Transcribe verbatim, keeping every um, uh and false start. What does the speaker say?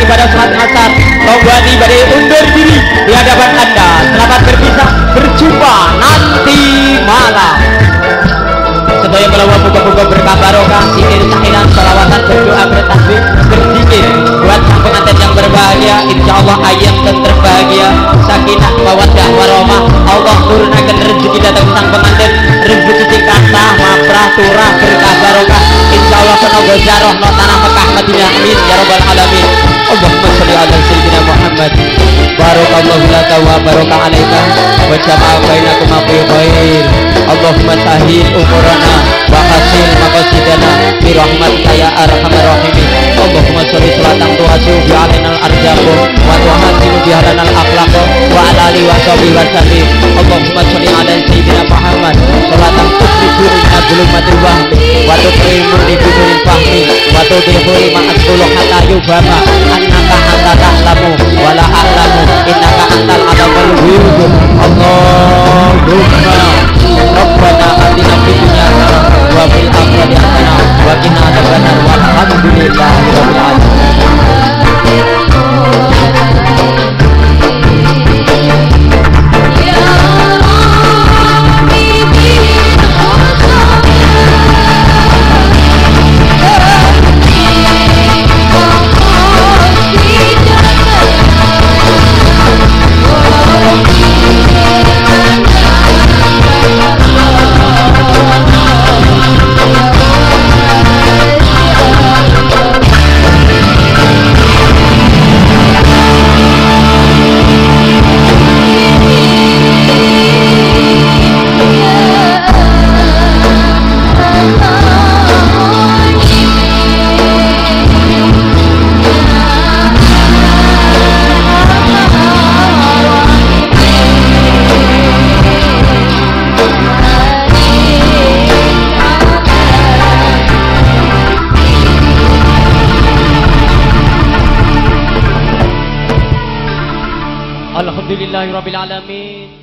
pada sholat asar. Tonggani badai undur diri di hadapan Anda. Selamat berpisah, berjumpa nanti malam. Sedaya melawan buka-buka berkah barokah, zikir sahiran, salawatan, berdoa, bertasbih, berzikir buat sang pengantin yang berbahagia. Insya Allah ayam dan terbahagia, sakinah, mawaddah, warahmah. Allah turunkan rezeki datang sang pengantin, rezeki sing kathah, maprah, turah, berkah barokah. Insya Allah semoga jaroh no tanah Mekah Madinah, amin ya rabbal alamin. Allahumma sholli ala sayyidina Muhammad. Barakallahu laka wa baraka alaika wa jama'a bainakum fi khair. Allahumma sahil umurana wa hasil maqasidana bi rahmatika ya arhamar rahimin. Allahumma sholli salatan tu'asu bi alainal arjaqu wa tuhasinu bi halanal akhlaq wa ala alihi wa sahbihi wa sallim. Allahumma sholli ala sayyidina Muhammad salatan tuqriduna bulumatil wahmi wa tuqrimuni bidul fahmi wa tudhibuni ma'asqulu hatta yubama annaka anta ta'lamu wa la a'lamu innaka antal alamul ghuyub. Allahumma Rabbana atina fid dunya hasanah wa fil akhirati hasanah wa qina adzabannar. Walhamdulillahi rabbil alamin. Alhamdulillahirabbil alamin.